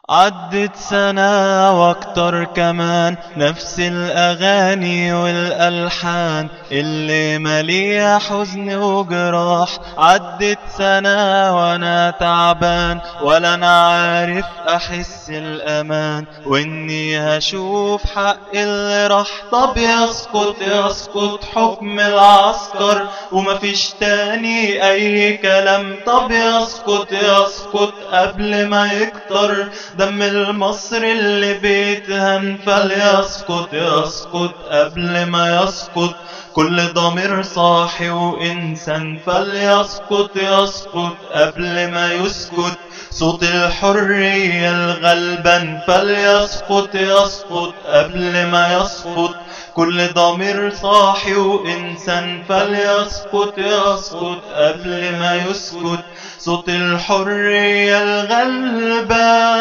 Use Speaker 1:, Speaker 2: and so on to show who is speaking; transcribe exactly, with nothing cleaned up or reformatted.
Speaker 1: عدت سنة واكتر كمان، نفس الأغاني والألحان اللي مليها حزن وجراح. عدت سنة وانا تعبان، ولا انا عارف احس الامان، واني هشوف حق اللي راح. طب يسقط يسقط حكم العسكر ومفيش تاني اي كلام. طب يسقط يسقط قبل ما يكتر دم المصري اللي بيتهان. فليسقط يسقط قبل ما يسقط كل ضمير صاحي وإنسان. فليسقط يسقط قبل ما يسكت صوت الحرية الغلبان. فليسقط يسقط قبل ما يسقط كل ضمير صاحي وإنسان. فليسقط يسقط قبل ما يسكت صوت الحرية الغلبان.